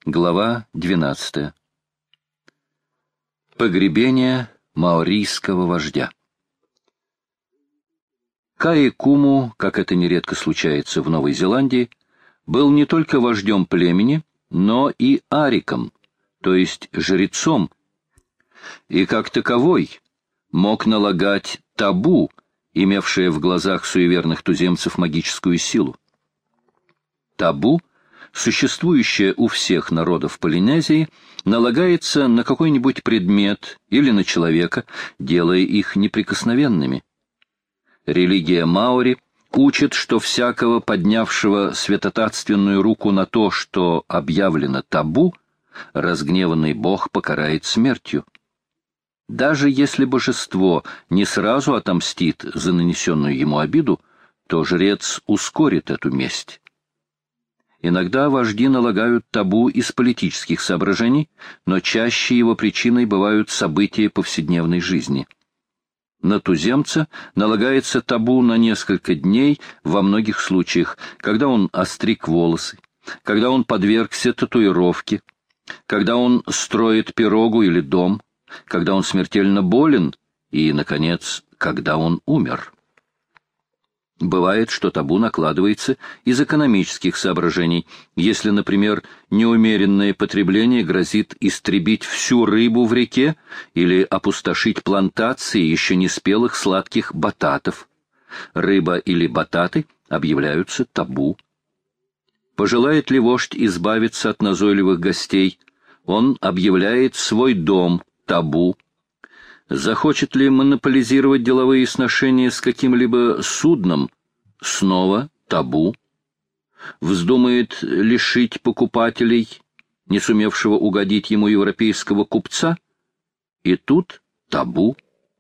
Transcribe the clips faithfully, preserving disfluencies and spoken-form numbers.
Глава двенадцатая. Погребение маорийского вождя. Каи Куму, как это нередко случается в Новой Зеландии, был не только вождем племени, но и ариком, то есть жрецом, и как таковой мог налагать табу, имевшее в глазах суеверных туземцев магическую силу. Табу, существующее у всех народов Полинезии, налагается на какой-нибудь предмет или на человека, делая их неприкосновенными. Религия маори учит, что всякого поднявшего святотатственную руку на то, что объявлено табу, разгневанный бог покарает смертью. Даже если божество не сразу отомстит за нанесенную ему обиду, то жрец ускорит эту месть. Иногда вожди налагают табу из политических соображений, но чаще его причиной бывают события повседневной жизни. На туземца налагается табу на несколько дней во многих случаях, когда он остриг волосы, когда он подвергся татуировке, когда он строит пирогу или дом, когда он смертельно болен и, наконец, когда он умер. Бывает, что табу накладывается из экономических соображений, если, например, неумеренное потребление грозит истребить всю рыбу в реке или опустошить плантации еще не спелых сладких бататов. Рыба или бататы объявляются табу. Пожелает ли вождь избавиться от назойливых гостей, он объявляет свой дом табу. Захочет ли монополизировать деловые сношения с каким-либо судном? Снова табу. Вздумает лишить покупателей, не сумевшего угодить ему европейского купца? И тут табу.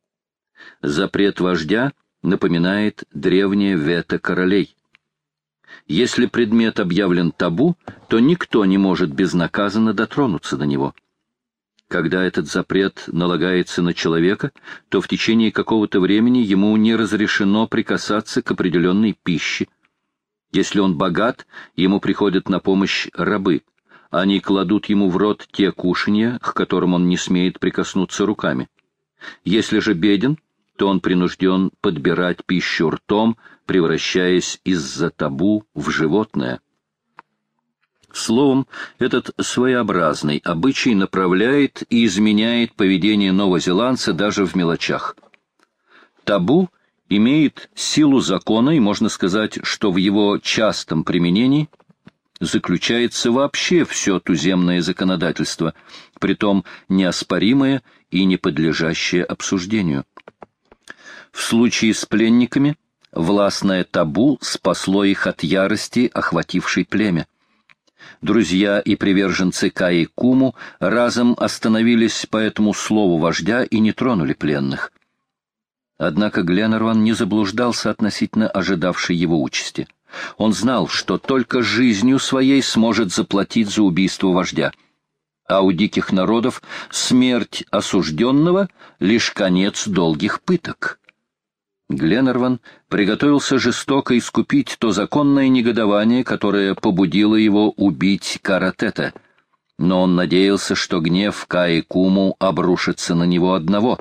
Запрет вождя напоминает древнее вето королей. Если предмет объявлен табу, то никто не может безнаказанно дотронуться до него. Когда этот запрет налагается на человека, то в течение какого-то времени ему не разрешено прикасаться к определенной пище. Если он богат, ему приходят на помощь рабы. Они кладут ему в рот те кушанья, к которым он не смеет прикоснуться руками. Если же беден, то он принужден подбирать пищу ртом, превращаясь из-за табу в животное. Словом, этот своеобразный обычай направляет и изменяет поведение новозеландца даже в мелочах. Табу имеет силу закона, и можно сказать, что в его частом применении заключается вообще все туземное законодательство, притом неоспоримое и не подлежащее обсуждению. В случае с пленниками властное табу спасло их от ярости, охватившей племя. Друзья и приверженцы Каи Куму разом остановились по этому слову вождя и не тронули пленных. Однако Гленнерван не заблуждался относительно ожидавшей его участи. Он знал, что только жизнью своей сможет заплатить за убийство вождя. А у диких народов смерть осужденного — лишь конец долгих пыток. Гленнерван приготовился жестоко искупить то законное негодование, которое побудило его убить Каратета, но он надеялся, что гнев Каи Куму обрушится на него одного.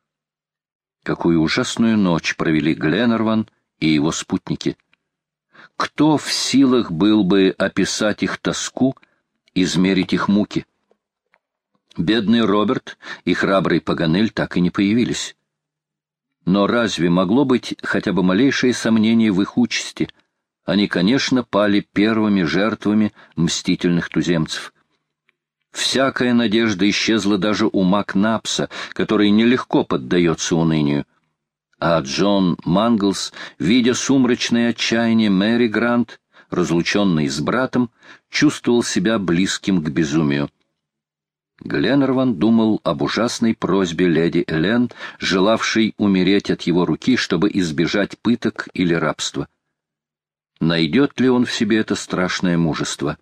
Какую ужасную ночь провели Гленнерван и его спутники! Кто в силах был бы описать их тоску, измерить их муки? Бедный Роберт и храбрый Паганель так и не появились. Но разве могло быть хотя бы малейшее сомнение в их участи? Они, конечно, пали первыми жертвами мстительных туземцев. Всякая надежда исчезла даже у Макнапса, который нелегко поддается унынию. А Джон Манглс, видя сумрачное отчаяние Мэри Грант, разлученный с братом, чувствовал себя близким к безумию. Гленнерван думал об ужасной просьбе леди Элен, желавшей умереть от его руки, чтобы избежать пыток или рабства. Найдет ли он в себе это страшное мужество?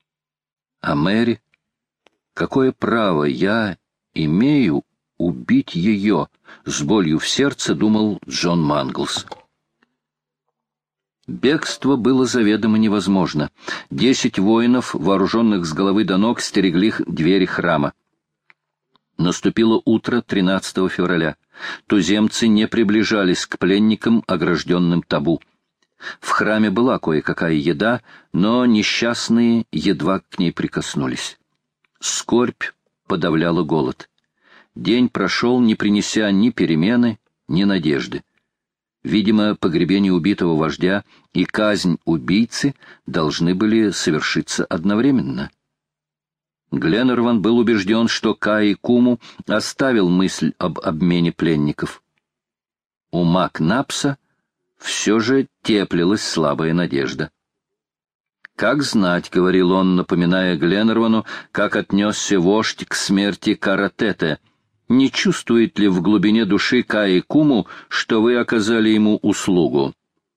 А Мэри? Какое право я имею убить ее? С болью в сердце думал Джон Манглс. Бегство было заведомо невозможно. Десять воинов, вооруженных с головы до ног, стерегли двери храма. Наступило утро тринадцатого февраля. Туземцы не приближались к пленникам, огражденным табу. В храме была кое-какая еда, но несчастные едва к ней прикоснулись. Скорбь подавляла голод. День прошел, не принеся ни перемены, ни надежды. Видимо, погребение убитого вождя и казнь убийцы должны были совершиться одновременно. Гленнерван был убежден, что Каи Куму оставил мысль об обмене пленников. У Макнапса все же теплилась слабая надежда. «Как знать», — говорил он, напоминая Гленнервану, как отнесся вождь к смерти Каратете, «не чувствует ли в глубине души Каи Куму, что вы оказали ему услугу?»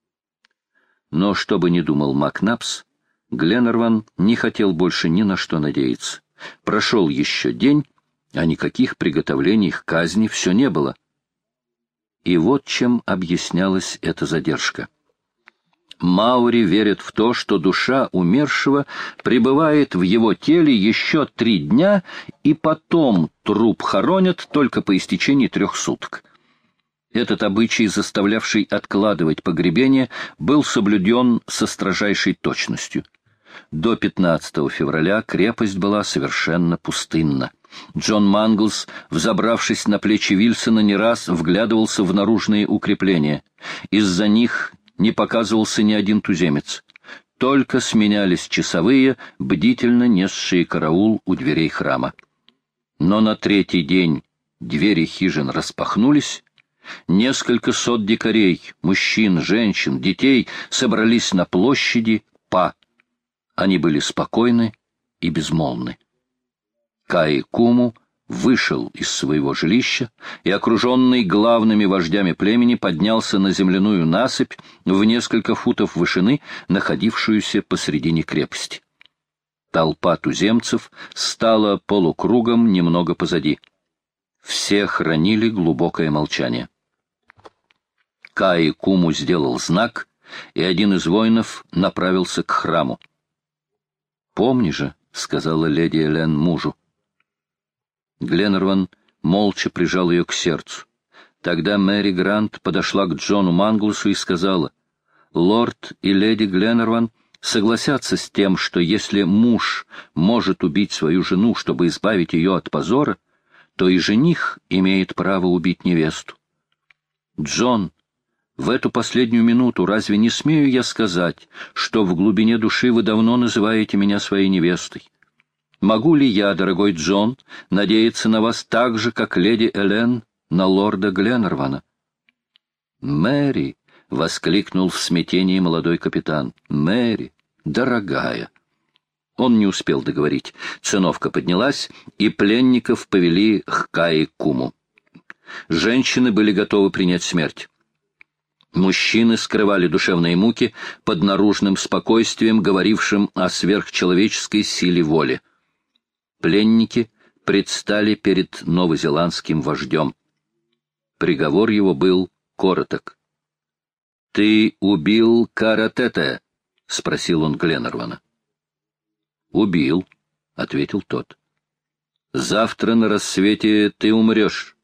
Но что бы ни думал Макнапс, Гленнерван не хотел больше ни на что надеяться. Прошел еще день, а никаких приготовлений к казни все не было. И вот чем объяснялась эта задержка. Маори верят в то, что душа умершего пребывает в его теле еще три дня, и потом труп хоронят только по истечении трех суток. Этот обычай, заставлявший откладывать погребение, был соблюден со строжайшей точностью. До пятнадцатого февраля крепость была совершенно пустынна. Джон Манглс, взобравшись на плечи Вильсона, не раз вглядывался в наружные укрепления. Из-за них не показывался ни один туземец. Только сменялись часовые, бдительно несшие караул у дверей храма. Но на третий день двери хижин распахнулись. Несколько сот дикарей, мужчин, женщин, детей собрались на площади Па. Они были спокойны и безмолвны. Каи Куму вышел из своего жилища и, окруженный главными вождями племени, поднялся на земляную насыпь в несколько футов вышины, находившуюся посредине крепости. Толпа туземцев стала полукругом немного позади. Все хранили глубокое молчание. Каи Куму сделал знак, и один из воинов направился к храму. «Помни же», — сказала леди Элен мужу. Гленнерван молча прижал ее к сердцу. Тогда Мэри Грант подошла к Джону Манглсу и сказала: «Лорд и леди Гленнерван согласятся с тем, что если муж может убить свою жену, чтобы избавить ее от позора, то и жених имеет право убить невесту. Джон, в эту последнюю минуту разве не смею я сказать, что в глубине души вы давно называете меня своей невестой? Могу ли я, дорогой Джон, надеяться на вас так же, как леди Элен на лорда Гленнервана?» «Мэри!» — воскликнул в смятении молодой капитан. «Мэри, дорогая!» Он не успел договорить. Циновка поднялась, и пленников повели к Каи Куму. Женщины были готовы принять смерть. Мужчины скрывали душевные муки под наружным спокойствием, говорившим о сверхчеловеческой силе воли. Пленники предстали перед новозеландским вождем. Приговор его был короток. «Ты убил Каратете?» — спросил он Гленнервана. «Убил», — ответил тот. «Завтра на рассвете ты умрешь».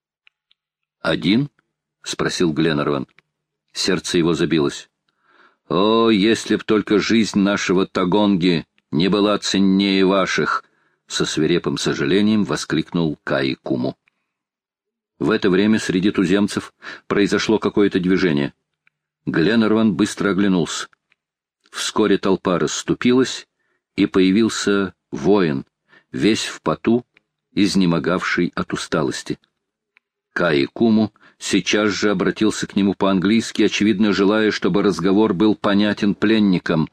«Один?» — спросил Гленнерван. Сердце его забилось. «О, если б только жизнь нашего Тагонги не была ценнее ваших!» — со свирепым сожалением воскликнул Каи Куму. В это время среди туземцев произошло какое-то движение. Гленнерван быстро оглянулся. Вскоре толпа расступилась, и появился воин, весь в поту, изнемогавший от усталости. Каи Куму сейчас же обратился к нему по-английски, очевидно желая, чтобы разговор был понятен пленникам.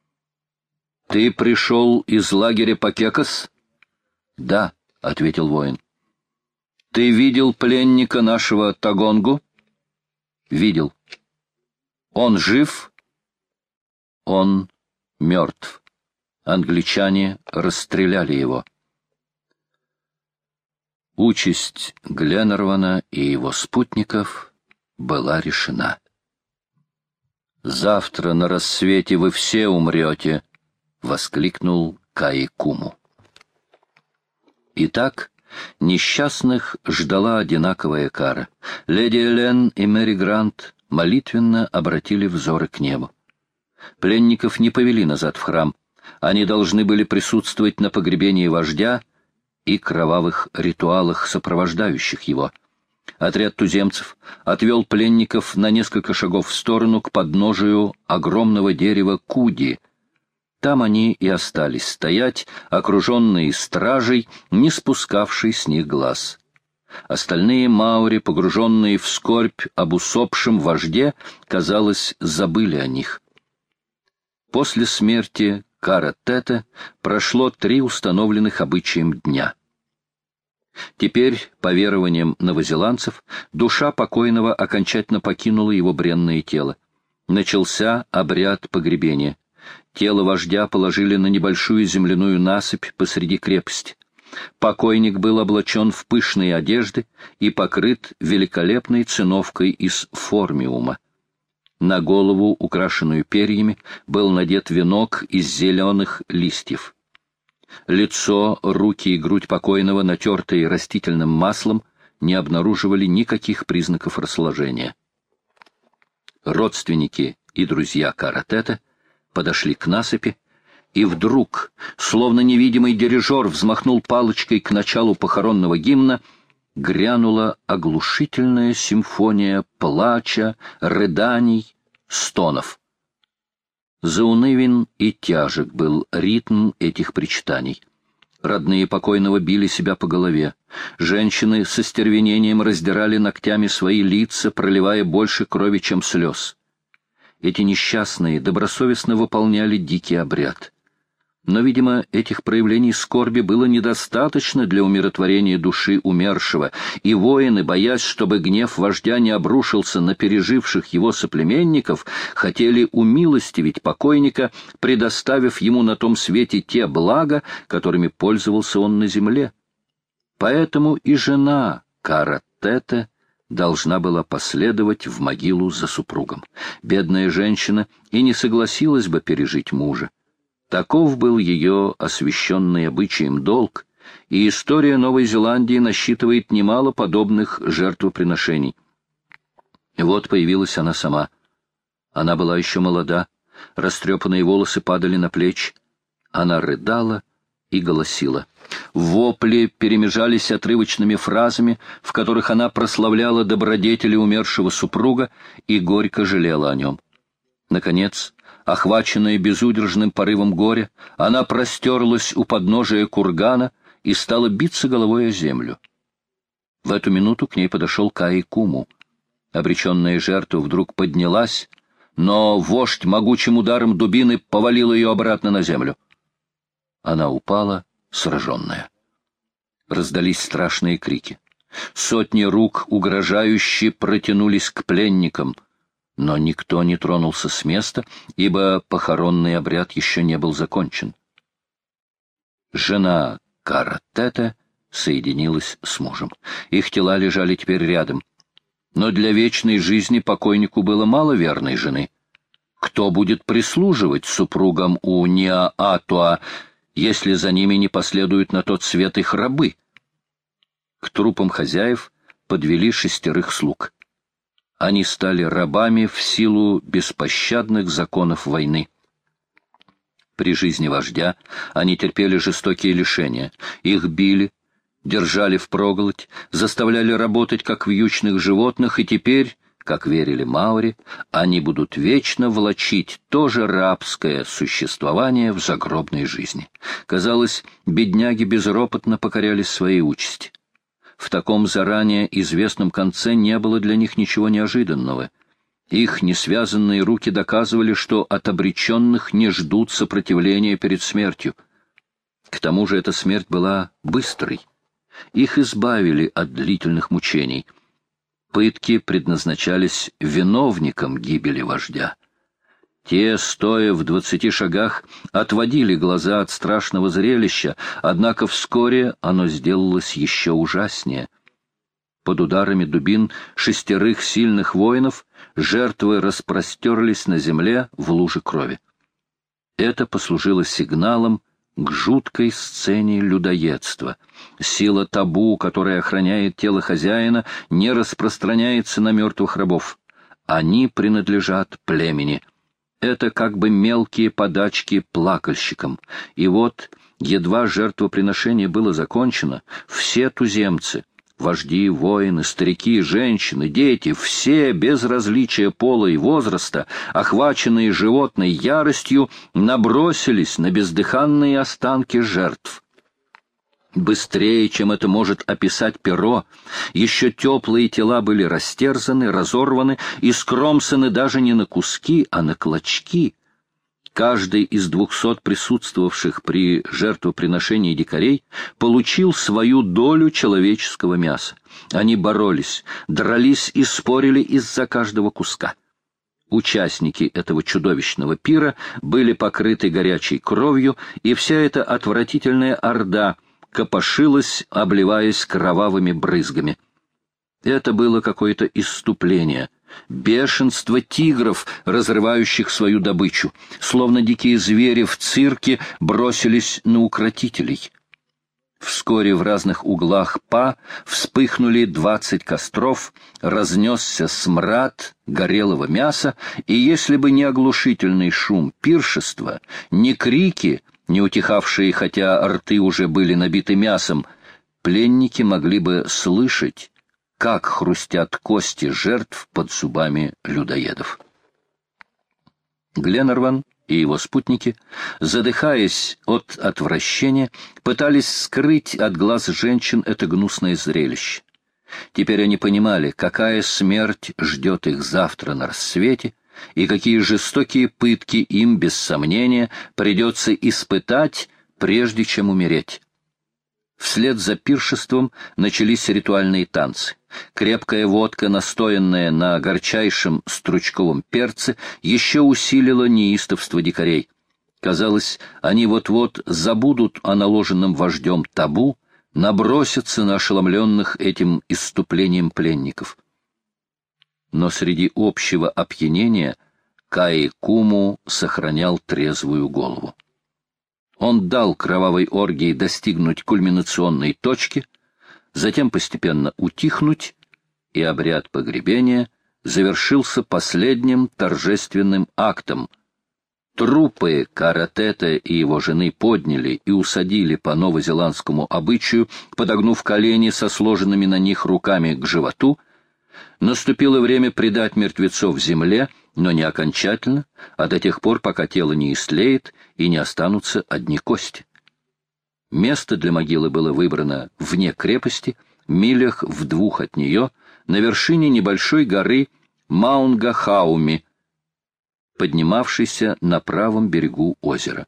«Ты пришел из лагеря Пакекас?» «Да», — ответил воин. «Ты видел пленника нашего Тагонгу?» «Видел». «Он жив?» «Он мертв. Англичане расстреляли его». Участь Гленнервана и его спутников была решена. «Завтра на рассвете вы все умрете!» — воскликнул Каи-Куму. Итак, несчастных ждала одинаковая кара. Леди Элен и Мэри Грант молитвенно обратили взоры к небу. Пленников не повели назад в храм. Они должны были присутствовать на погребении вождя и кровавых ритуалах, сопровождающих его. Отряд туземцев отвел пленников на несколько шагов в сторону к подножию огромного дерева Куди. Там они и остались стоять, окруженные стражей, не спускавшей с них глаз. Остальные маори, погруженные в скорбь об усопшем вожде, казалось, забыли о них. После смерти Кара-Тета прошло три установленных обычаем дня. Теперь, по верованиям новозеландцев, душа покойного окончательно покинула его бренное тело. Начался обряд погребения. Тело вождя положили на небольшую земляную насыпь посреди крепости. Покойник был облачен в пышные одежды и покрыт великолепной циновкой из формиума. На голову, украшенную перьями, был надет венок из зеленых листьев. Лицо, руки и грудь покойного, натертые растительным маслом, не обнаруживали никаких признаков расложения. Родственники и друзья Кара-Тета подошли к насыпи, и вдруг, словно невидимый дирижер взмахнул палочкой к началу похоронного гимна, грянула оглушительная симфония плача, рыданий, стонов. Заунывен и тяжек был ритм этих причитаний. Родные покойного били себя по голове. Женщины со стервенением раздирали ногтями свои лица, проливая больше крови, чем слез. Эти несчастные добросовестно выполняли дикий обряд. Но, видимо, этих проявлений скорби было недостаточно для умиротворения души умершего, и воины, боясь, чтобы гнев вождя не обрушился на переживших его соплеменников, хотели умилостивить покойника, предоставив ему на том свете те блага, которыми пользовался он на земле. Поэтому и жена Кара-Тета должна была последовать в могилу за супругом. Бедная женщина и не согласилась бы пережить мужа. Таков был ее освященный обычаем долг, и история Новой Зеландии насчитывает немало подобных жертвоприношений. Вот появилась она сама. Она была еще молода, растрепанные волосы падали на плечи. Она рыдала и голосила. Вопли перемежались отрывочными фразами, в которых она прославляла добродетели умершего супруга и горько жалела о нем. Наконец, охваченная безудержным порывом горя, она простерлась у подножия кургана и стала биться головой о землю. В эту минуту к ней подошел Каи-Куму. Обреченная жертва вдруг поднялась, но вождь могучим ударом дубины повалил ее обратно на землю. Она упала, сраженная. Раздались страшные крики. Сотни рук угрожающе протянулись к пленникам, но никто не тронулся с места, ибо похоронный обряд еще не был закончен. Жена Кара-Тета соединилась с мужем. Их тела лежали теперь рядом. Но для вечной жизни покойнику было мало верной жены. Кто будет прислуживать супругам у Ниаатуа, если за ними не последуют на тот свет их рабы? К трупам хозяев подвели шестерых слуг. Они стали рабами в силу беспощадных законов войны. При жизни вождя они терпели жестокие лишения. Их били, держали впроголодь, заставляли работать, как вьючных животных, и теперь, как верили маори, они будут вечно влачить то же рабское существование в загробной жизни. Казалось, бедняги безропотно покорялись своей участи. В таком заранее известном конце не было для них ничего неожиданного. Их несвязанные руки доказывали, что от обреченных не ждут сопротивления перед смертью. К тому же эта смерть была быстрой. Их избавили от длительных мучений. Пытки предназначались виновникам гибели вождя. Те, стоя в двадцати шагах, отводили глаза от страшного зрелища, однако вскоре оно сделалось еще ужаснее. Под ударами дубин шестерых сильных воинов жертвы распростерлись на земле в луже крови. Это послужило сигналом к жуткой сцене людоедства. Сила табу, которая охраняет тело хозяина, не распространяется на мертвых рабов. Они принадлежат племени. Это как бы мелкие подачки плакальщикам. И вот, едва жертвоприношение было закончено, все туземцы, вожди, воины, старики, женщины, дети, все, без различия пола и возраста, охваченные животной яростью, набросились на бездыханные останки жертв. Быстрее, чем это может описать перо, еще теплые тела были растерзаны, разорваны и скромсаны даже не на куски, а на клочки. Каждый из двухсот присутствовавших при жертвоприношении дикарей получил свою долю человеческого мяса. Они боролись, дрались и спорили из-за каждого куска. Участники этого чудовищного пира были покрыты горячей кровью, и вся эта отвратительная орда копошилась, обливаясь кровавыми брызгами. Это было какое-то исступление, бешенство тигров, разрывающих свою добычу, словно дикие звери в цирке бросились на укротителей. Вскоре в разных углах Па вспыхнули двадцать костров, разнесся смрад горелого мяса, и если бы не оглушительный шум пиршества, не крики, не утихавшие, хотя рты уже были набиты мясом, пленники могли бы слышать, как хрустят кости жертв под зубами людоедов. Гленарван и его спутники, задыхаясь от отвращения, пытались скрыть от глаз женщин это гнусное зрелище. Теперь они понимали, какая смерть ждет их завтра на рассвете, и какие жестокие пытки им, без сомнения, придется испытать, прежде чем умереть. Вслед за пиршеством начались ритуальные танцы. Крепкая водка, настоянная на горчайшем стручковом перце, еще усилила неистовство дикарей. Казалось, они вот-вот забудут о наложенном вождем табу, набросятся на ошеломленных этим исступлением пленников. Но среди общего опьянения Каи-Куму сохранял трезвую голову. Он дал кровавой оргии достигнуть кульминационной точки, затем постепенно утихнуть, и обряд погребения завершился последним торжественным актом. Трупы Каратета и его жены подняли и усадили по новозеландскому обычаю, подогнув колени со сложенными на них руками к животу. Наступило время предать мертвецов земле, но не окончательно, а до тех пор, пока тело не истлеет и не останутся одни кости. Место для могилы было выбрано вне крепости, милях в двух от нее, на вершине небольшой горы Маунгахауми, поднимавшейся на правом берегу озера.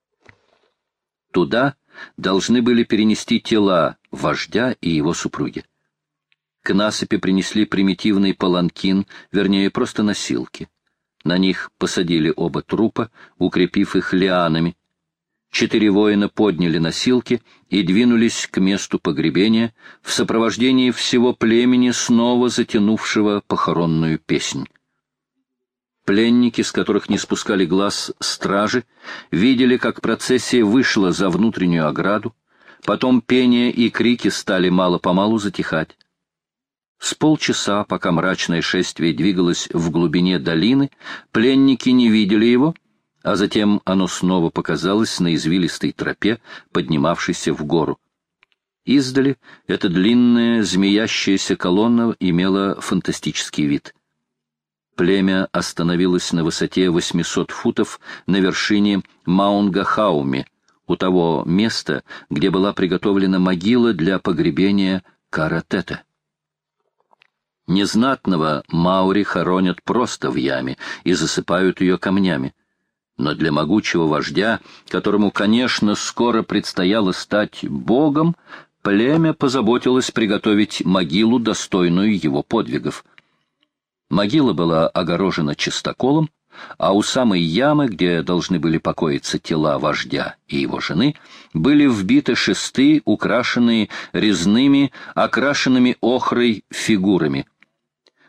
Туда должны были перенести тела вождя и его супруги. К насыпи принесли примитивный паланкин, вернее, просто носилки. На них посадили оба трупа, укрепив их лианами. Четыре воина подняли носилки и двинулись к месту погребения в сопровождении всего племени, снова затянувшего похоронную песнь. Пленники, с которых не спускали глаз стражи, видели, как процессия вышла за внутреннюю ограду, потом пение и крики стали мало-помалу затихать. С полчаса, пока мрачное шествие двигалось в глубине долины, пленники не видели его, а затем оно снова показалось на извилистой тропе, поднимавшейся в гору. Издали эта длинная змеящаяся колонна имела фантастический вид. Племя остановилось на высоте восьмисот футов на вершине Маунгахауми, у того места, где была приготовлена могила для погребения Каратета. Незнатного маори хоронят просто в яме и засыпают ее камнями. Но для могучего вождя, которому, конечно, скоро предстояло стать богом, племя позаботилось приготовить могилу, достойную его подвигов. Могила была огорожена чистоколом, а у самой ямы, где должны были покоиться тела вождя и его жены, были вбиты шесты, украшенные резными, окрашенными охрой фигурами.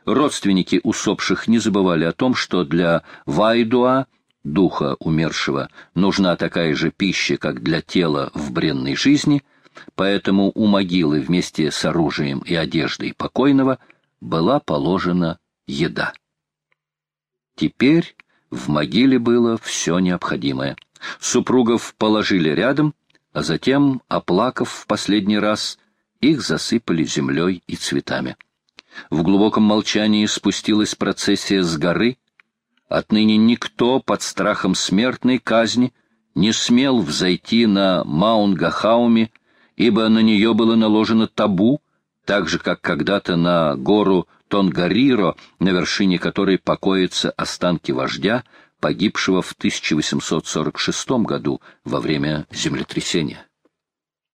Родственники усопших не забывали о том, что для Вайдуа, духа умершего, нужна такая же пища, как для тела в бренной жизни, поэтому у могилы вместе с оружием и одеждой покойного была положена еда. Теперь в могиле было все необходимое. Супругов положили рядом, а затем, оплакав в последний раз, их засыпали землей и цветами. В глубоком молчании спустилась процессия с горы. Отныне никто под страхом смертной казни не смел взойти на Маунга-Хауми, ибо на нее было наложено табу, так же, как когда-то на гору Тонгариро, на вершине которой покоятся останки вождя, погибшего в тысяча восемьсот сорок шестом году во время землетрясения.